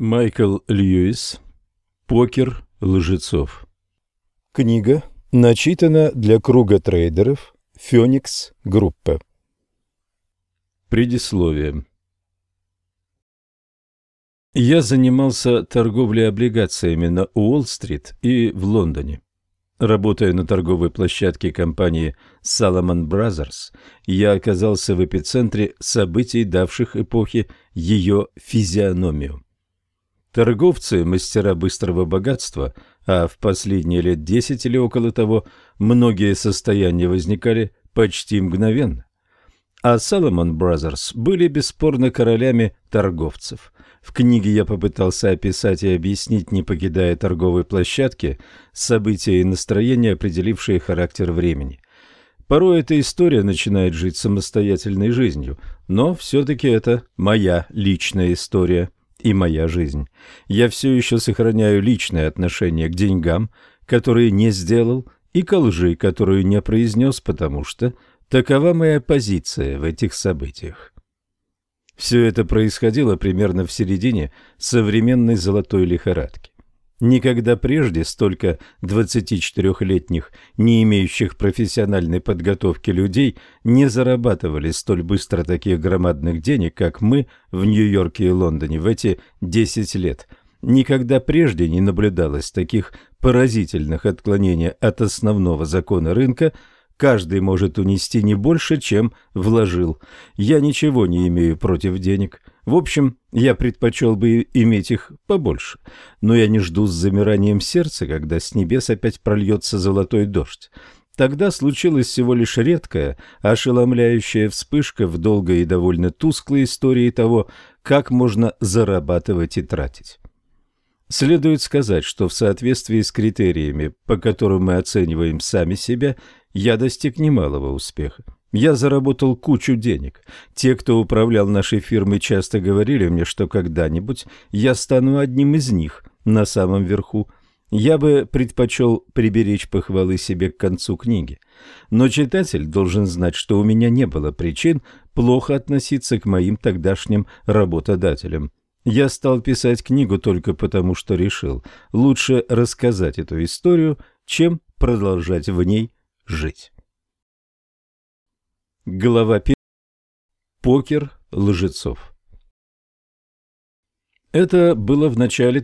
Майкл Льюис. Покер лжецов. Книга начитана для круга трейдеров «Феникс Группа». Предисловие. Я занимался торговлей облигациями на Уолл-стрит и в Лондоне. Работая на торговой площадке компании Salomon Brothers, я оказался в эпицентре событий, давших эпохе ее физиономию. Торговцы – мастера быстрого богатства, а в последние лет 10 или около того многие состояния возникали почти мгновенно. А Salomon Brothers были бесспорно королями торговцев. В книге я попытался описать и объяснить, не покидая торговой площадки, события и настроения, определившие характер времени. Порой эта история начинает жить самостоятельной жизнью, но все-таки это моя личная история и моя жизнь. Я все еще сохраняю личное отношение к деньгам, которые не сделал, и к лжи, которую не произнес, потому что такова моя позиция в этих событиях. Все это происходило примерно в середине современной золотой лихорадки. Никогда прежде столько 24-летних, не имеющих профессиональной подготовки людей не зарабатывали столь быстро таких громадных денег, как мы в Нью-Йорке и Лондоне в эти 10 лет. Никогда прежде не наблюдалось таких поразительных отклонений от основного закона рынка. Каждый может унести не больше, чем вложил. Я ничего не имею против денег. В общем, я предпочел бы иметь их побольше. Но я не жду с замиранием сердца, когда с небес опять прольется золотой дождь. Тогда случилась всего лишь редкая, ошеломляющая вспышка в долгой и довольно тусклой истории того, как можно зарабатывать и тратить. Следует сказать, что в соответствии с критериями, по которым мы оцениваем сами себя, я достиг немалого успеха. Я заработал кучу денег. Те, кто управлял нашей фирмой, часто говорили мне, что когда-нибудь я стану одним из них на самом верху. Я бы предпочел приберечь похвалы себе к концу книги. Но читатель должен знать, что у меня не было причин плохо относиться к моим тогдашним работодателям. Я стал писать книгу только потому, что решил, лучше рассказать эту историю, чем продолжать в ней жить. Глава 1. Покер лжецов. Это было в начале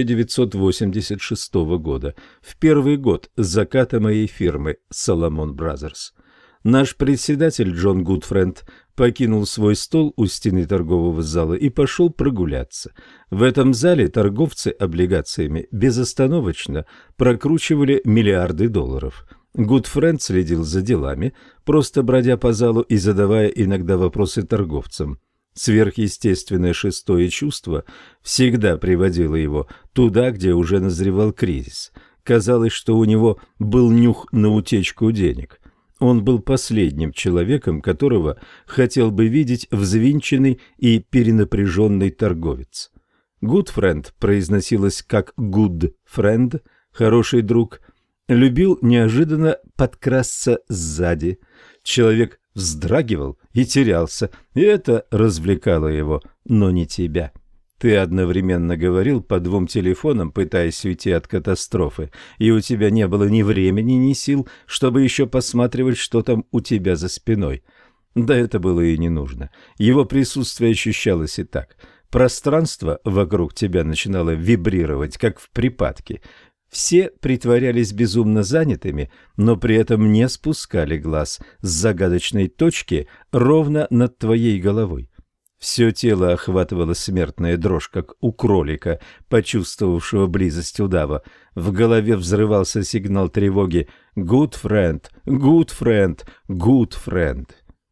1986 года, в первый год заката моей фирмы Salomon Brothers. Наш председатель Джон Гудфренд покинул свой стол у стены торгового зала и пошел прогуляться. В этом зале торговцы облигациями безостановочно прокручивали миллиарды долларов. Гудфренд следил за делами, просто бродя по залу и задавая иногда вопросы торговцам. Сверхъестественное шестое чувство всегда приводило его туда, где уже назревал кризис. Казалось, что у него был нюх на утечку денег. Он был последним человеком, которого хотел бы видеть взвинченный и перенапряженный торговец. Гудфренд произносилось как «good friend», «хороший друг», любил неожиданно подкрасться сзади. Человек вздрагивал и терялся, и это развлекало его, но не тебя. Ты одновременно говорил по двум телефонам, пытаясь уйти от катастрофы, и у тебя не было ни времени, ни сил, чтобы еще посматривать, что там у тебя за спиной. Да это было и не нужно. Его присутствие ощущалось и так. Пространство вокруг тебя начинало вибрировать, как в припадке. Все притворялись безумно занятыми, но при этом не спускали глаз с загадочной точки ровно над твоей головой. Все тело охватывало смертная дрожь, как у кролика, почувствовавшего близость удава. В голове взрывался сигнал тревоги «Good friend, good friend, good friend».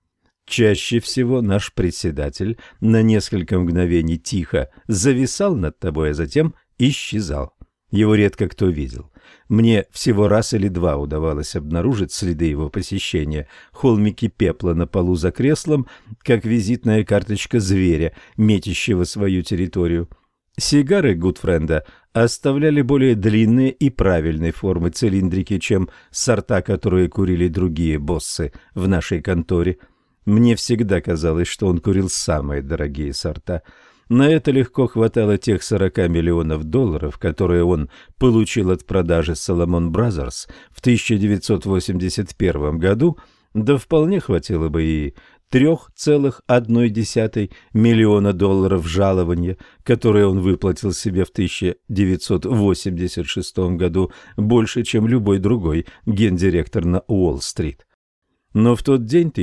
Чаще всего наш председатель на несколько мгновений тихо зависал над тобой, а затем исчезал. Его редко кто видел. Мне всего раз или два удавалось обнаружить следы его посещения, холмики пепла на полу за креслом, как визитная карточка зверя, метящего свою территорию. Сигары Гудфренда оставляли более длинные и правильной формы цилиндрики, чем сорта, которые курили другие боссы в нашей конторе. Мне всегда казалось, что он курил самые дорогие сорта. На это легко хватало тех 40 миллионов долларов, которые он получил от продажи Salomon Brothers в 1981 году, да вполне хватило бы и 3,1 миллиона долларов жалования, которые он выплатил себе в 1986 году, больше, чем любой другой гендиректор на Уолл-стрит. Но в тот день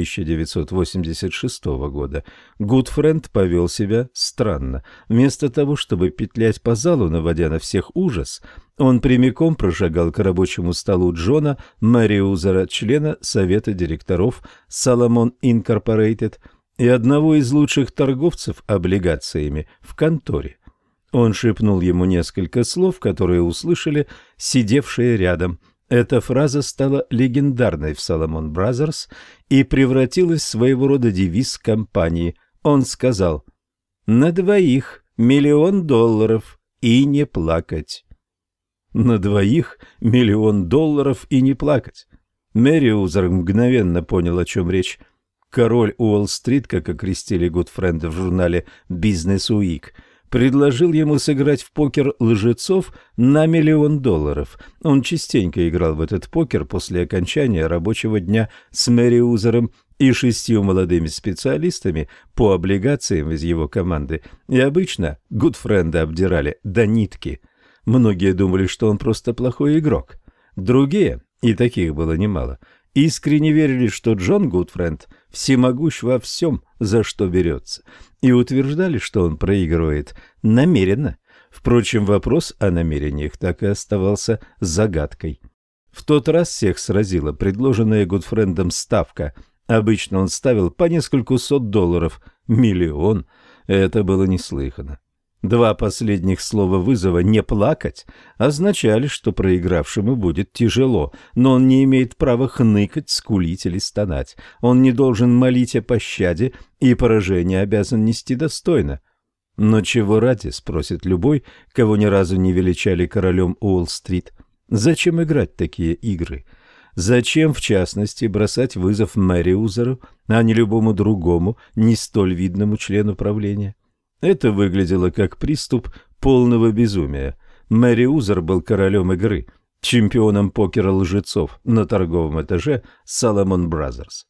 1986 года Гудфренд повел себя странно. Вместо того, чтобы петлять по залу, наводя на всех ужас, он прямиком прошагал к рабочему столу Джона Мэриузера, члена совета директоров Salomon Incorporated и одного из лучших торговцев облигациями в конторе. Он шепнул ему несколько слов, которые услышали сидевшие рядом. Эта фраза стала легендарной в Salomon Brothers и превратилась в своего рода девиз компании. Он сказал: «На двоих $1 миллион и не плакать». На двоих $1 миллион и не плакать. Мэриузер мгновенно понял, о чем речь. Король Уолл-стрит, как окрестили Гудфренда в журнале «Бизнес Уик», предложил ему сыграть в покер лжецов на $1 миллион. Он частенько играл в этот покер после окончания рабочего дня с Мэриузером и 6 молодыми специалистами по облигациям из его команды, и обычно Гудфренда обдирали до нитки. Многие думали, что он просто плохой игрок. Другие, и таких было немало, искренне верили, что Джон Гудфренд всемогущ во всем, за что берется, и утверждали, что он проигрывает намеренно. Впрочем, вопрос о намерениях так и оставался загадкой. В тот раз всех сразила предложенная Гудфрендом ставка. Обычно он ставил по несколько сот долларов. $1 миллион – это было неслыханно. 2 последних слова вызова «не плакать» означали, что проигравшему будет тяжело, но он не имеет права хныкать, скулить или стонать. Он не должен молить о пощаде и поражение обязан нести достойно. Но чего ради, спросит любой, кого ни разу не величали королем Уолл-стрит. Зачем играть такие игры? Зачем, в частности, бросать вызов Мэриузеру, а не любому другому, не столь видному члену правления? Это выглядело как приступ полного безумия. Мэриузер был королем игры, чемпионом покера лжецов на торговом этаже Salomon Brothers.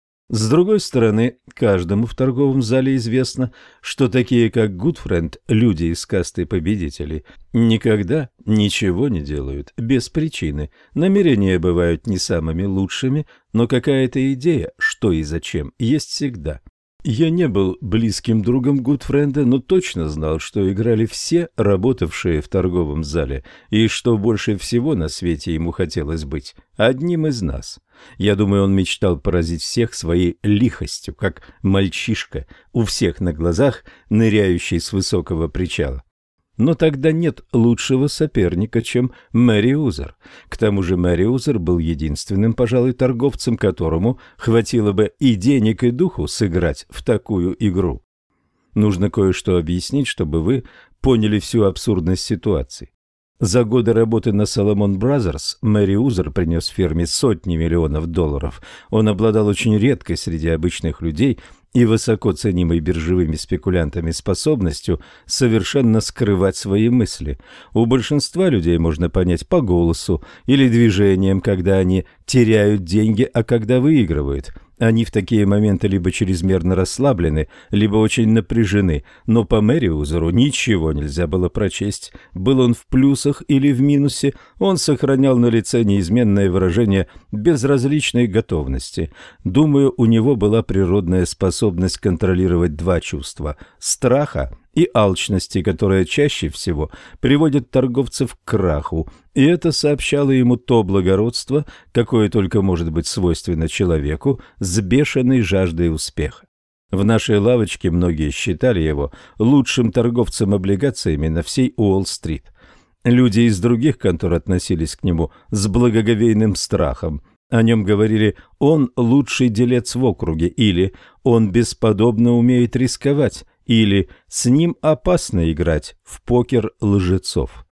С другой стороны, каждому в торговом зале известно, что такие, как Гудфренд, люди из касты победителей, никогда ничего не делают без причины. Намерения бывают не самыми лучшими, но какая-то идея, что и зачем, есть всегда. Я не был близким другом Гудфренда, но точно знал, что играли все, работавшие в торговом зале, и что больше всего на свете ему хотелось быть одним из нас. Я думаю, он мечтал поразить всех своей лихостью, как мальчишка, у всех на глазах, ныряющий с высокого причала. Но тогда нет лучшего соперника, чем Мэриузер. К тому же Мэриузер был единственным, пожалуй, торговцем, которому хватило бы и денег, и духу сыграть в такую игру. Нужно кое-что объяснить, чтобы вы поняли всю абсурдность ситуации. За годы работы на Salomon Brothers Мэриузер принес фирме сотни миллионов долларов. Он обладал очень редкой среди обычных людей и высоко ценимой биржевыми спекулянтами способностью совершенно скрывать свои мысли. У большинства людей можно понять по голосу или движениям, когда они теряют деньги, а когда выигрывают. Они в такие моменты либо чрезмерно расслаблены, либо очень напряжены, но по Мэриузеру ничего нельзя было прочесть. Был он в плюсах или в минусе, он сохранял на лице неизменное выражение безразличной готовности. Думаю, у него была природная способность контролировать 2 чувства – страха и алчности, которая чаще всего приводит торговцев к краху, и это сообщало ему то благородство, какое только может быть свойственно человеку с бешеной жаждой успеха. В нашей лавочке многие считали его лучшим торговцем облигациями на всей Уолл-стрит. Люди из других контор относились к нему с благоговейным страхом. О нем говорили «он лучший делец в округе» или «он бесподобно умеет рисковать» или «с ним опасно играть в покер лжецов».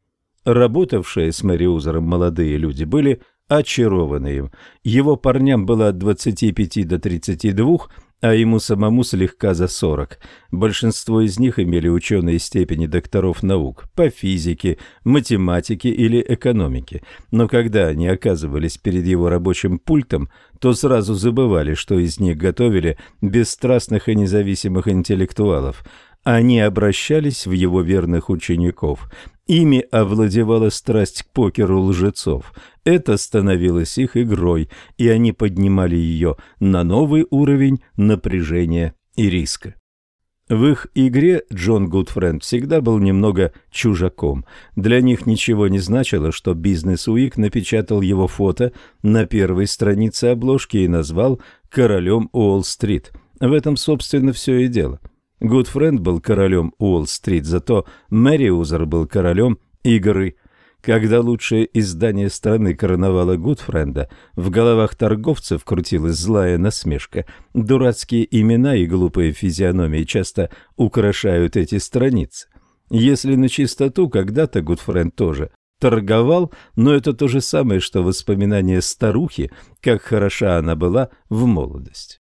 Работавшие с Мэриузером молодые люди были очарованы им. Его парням было от 25 до 32, а ему самому слегка за 40. Большинство из них имели ученые степени докторов наук по физике, математике или экономике, но когда они оказывались перед его рабочим пультом, то сразу забывали, что из них готовили бесстрастных и независимых интеллектуалов. Они обращались в его верных учеников. Ими овладевала страсть к покеру лжецов. Это становилось их игрой, и они поднимали ее на новый уровень напряжения и риска. В их игре Джон Гудфренд всегда был немного чужаком. Для них ничего не значило, что Business Week напечатал его фото на первой странице обложки и назвал «королем Уолл-стрит». В этом, собственно, все и дело. Гудфренд был королем Уолл-стрит, зато Мерриузер был королем игры. Когда лучшее издание страны короновало Гудфренда, в головах торговцев крутилась злая насмешка. Дурацкие имена и глупые физиономии часто украшают эти страницы. Если на чистоту, когда-то Гудфренд тоже торговал, но это то же самое, что воспоминание старухи, как хороша она была в молодости.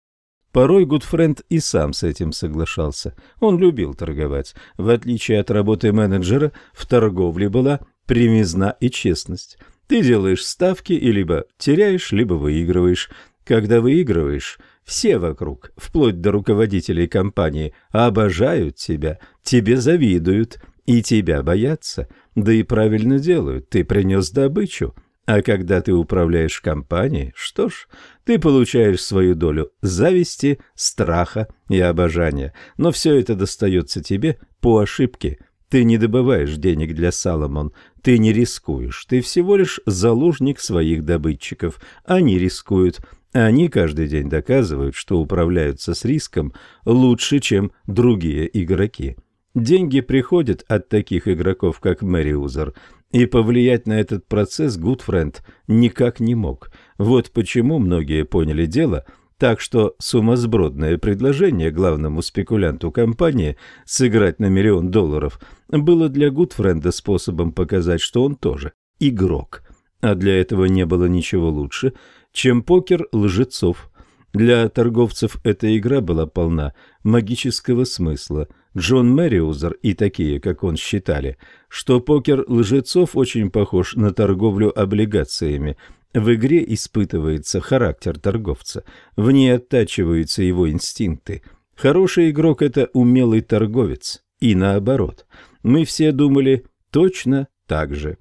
Порой Гудфренд и сам с этим соглашался. Он любил торговать. В отличие от работы менеджера, в торговле была премизна и честность. Ты делаешь ставки и либо теряешь, либо выигрываешь. Когда выигрываешь, все вокруг, вплоть до руководителей компании, обожают тебя, тебе завидуют и тебя боятся. Да и правильно делают, ты принес добычу. А когда ты управляешь компанией, что ж, ты получаешь свою долю зависти, страха и обожания. Но все это достается тебе по ошибке. Ты не добываешь денег для Саломон, ты не рискуешь, ты всего лишь заложник своих добытчиков. Они рискуют, они каждый день доказывают, что управляются с риском лучше, чем другие игроки. Деньги приходят от таких игроков, как Мерриузер, и повлиять на этот процесс Гудфренд никак не мог. Вот почему многие поняли дело, так что сумасбродное предложение главному спекулянту компании сыграть на $1 миллион было для Гудфренда способом показать, что он тоже игрок. А для этого не было ничего лучше, чем покер лжецов. Для торговцев эта игра была полна магического смысла. Джон Мерриузер и такие, как он, считали, что покер лжецов очень похож на торговлю облигациями. В игре испытывается характер торговца, в ней оттачиваются его инстинкты. Хороший игрок – это умелый торговец, и наоборот. Мы все думали точно так же.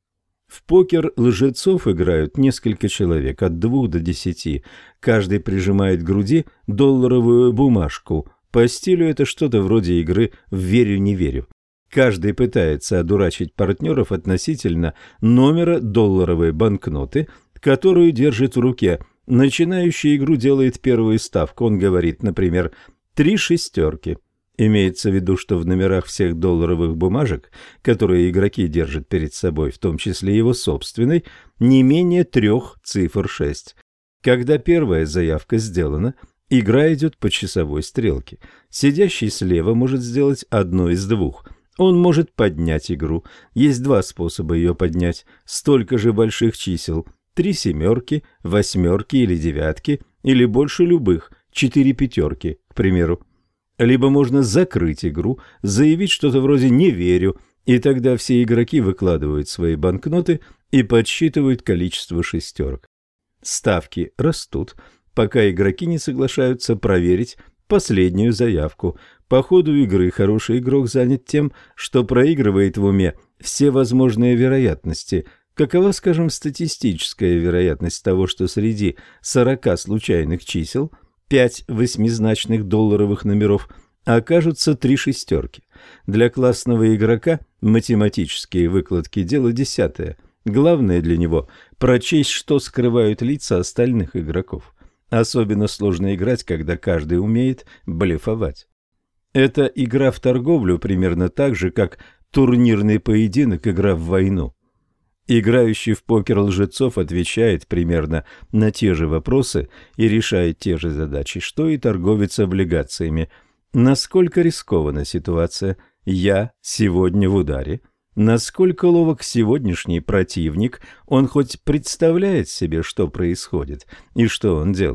В покер лжецов играют несколько человек, от 2 до 10. Каждый прижимает к груди долларовую бумажку. По стилю это что-то вроде игры в «верю-не верю». Каждый пытается одурачить партнеров относительно номера долларовой банкноты, которую держит в руке. Начинающий игру делает первую ставку. Он говорит, например, 3 шестерки. Имеется в виду, что в номерах всех долларовых бумажек, которые игроки держат перед собой, в том числе его собственной, не менее 3 цифр 6. Когда первая заявка сделана, игра идет по часовой стрелке. Сидящий слева может сделать одно из двух. Он может поднять игру. Есть 2 способа ее поднять. Столько же больших чисел. 3 семерки, 8 или 9, или больше любых, 4 пятерки, к примеру. Либо можно закрыть игру, заявить что-то вроде «не верю», и тогда все игроки выкладывают свои банкноты и подсчитывают количество шестерок. Ставки растут, пока игроки не соглашаются проверить последнюю заявку. По ходу игры хороший игрок занят тем, что проигрывает в уме все возможные вероятности. Какова, скажем, статистическая вероятность того, что среди 40 случайных чисел 5 восьмизначных долларовых номеров окажутся 3 шестерки? Для классного игрока математические выкладки – дело 10. Главное для него – прочесть, что скрывают лица остальных игроков. Особенно сложно играть, когда каждый умеет блефовать. Это игра в торговлю примерно так же, как турнирный поединок, игра в войну. Играющий в покер лжецов отвечает примерно на те же вопросы и решает те же задачи, что и торговец облигациями. Насколько рискована ситуация? Я сегодня в ударе. Насколько ловок сегодняшний противник? Он хоть представляет себе, что происходит и что он делает?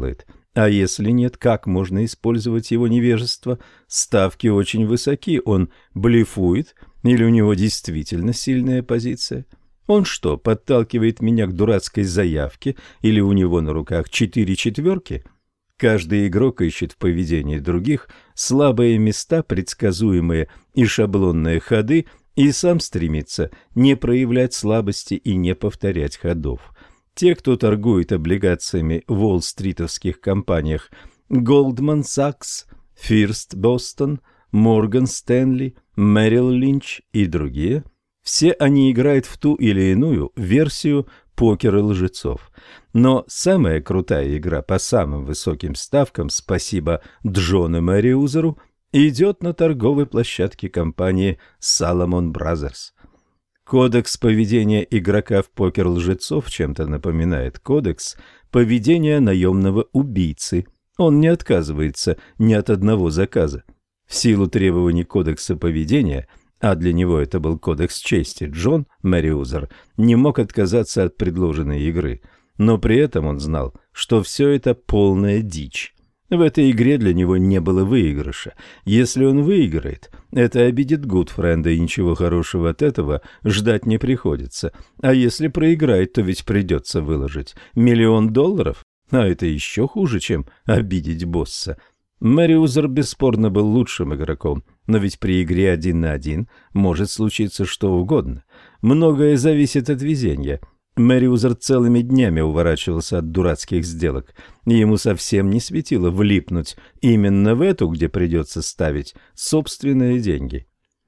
А если нет, как можно использовать его невежество? Ставки очень высоки, он блефует или у него действительно сильная позиция? Он что, подталкивает меня к дурацкой заявке или у него на руках 4 четверки? Каждый игрок ищет в поведении других слабые места, предсказуемые и шаблонные ходы, и сам стремится не проявлять слабости и не повторять ходов. Те, кто торгует облигациями в уолл-стритовских компаниях Goldman Sachs, First Boston, Morgan Stanley, Merrill Lynch и другие, все они играют в ту или иную версию покера лжецов. Но самая крутая игра по самым высоким ставкам, спасибо Джону Мэриузеру, идет на торговой площадке компании Salomon Brothers. Кодекс поведения игрока в покер лжецов чем-то напоминает кодекс поведения наемного убийцы. Он не отказывается ни от одного заказа. В силу требований кодекса поведения, а для него это был кодекс чести, Джон Мэриузер не мог отказаться от предложенной игры. Но при этом он знал, что все это полная дичь. В этой игре для него не было выигрыша. Если он выиграет, это обидит Гудфренда, и ничего хорошего от этого ждать не приходится. А если проиграет, то ведь придется выложить $1 миллион, а это еще хуже, чем обидеть босса. Мэриузер бесспорно был лучшим игроком, но ведь при игре 1 на 1 может случиться что угодно. Многое зависит от везения. Мэриузер целыми днями уворачивался от дурацких сделок, и ему совсем не светило влипнуть именно в эту, где придется ставить собственные деньги.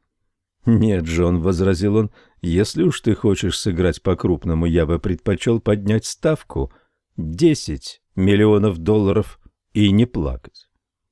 «Нет, Джон», — возразил он, — «если уж ты хочешь сыграть по-крупному, я бы предпочел поднять ставку $10 миллионов и не плакать».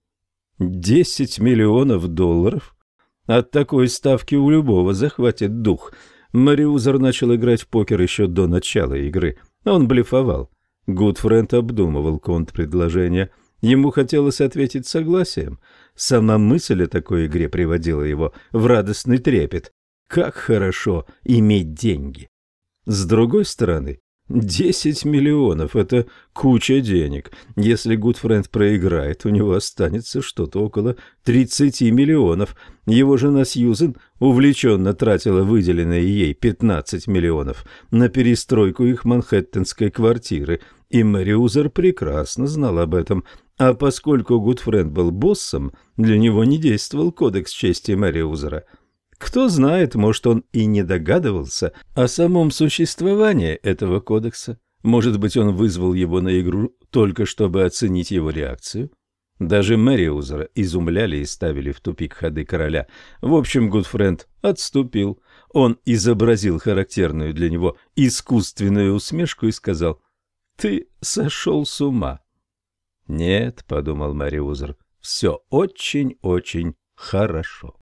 $10 миллионов? От такой ставки у любого захватит дух. Мэриузер начал играть в покер еще до начала игры. Он блефовал. Гудфренд обдумывал контрпредложение. Ему хотелось ответить согласием. Сама мысль о такой игре приводила его в радостный трепет. Как хорошо иметь деньги! С другой стороны, 10 миллионов – это куча денег. Если Гудфренд проиграет, у него останется что-то около 30 миллионов. Его жена Сьюзен увлеченно тратила выделенные ей 15 миллионов на перестройку их манхэттенской квартиры, и Мэриузер прекрасно знал об этом. А поскольку Гудфренд был боссом, для него не действовал кодекс чести Мэриузера. Кто знает, может, он и не догадывался о самом существовании этого кодекса. Может быть, он вызвал его на игру только чтобы оценить его реакцию. Даже Мэриузера изумляли и ставили в тупик ходы короля. В общем, Гудфренд отступил. Он изобразил характерную для него искусственную усмешку и сказал: «Ты сошел с ума». «Нет», — подумал Мэриузер, — «все очень-очень хорошо».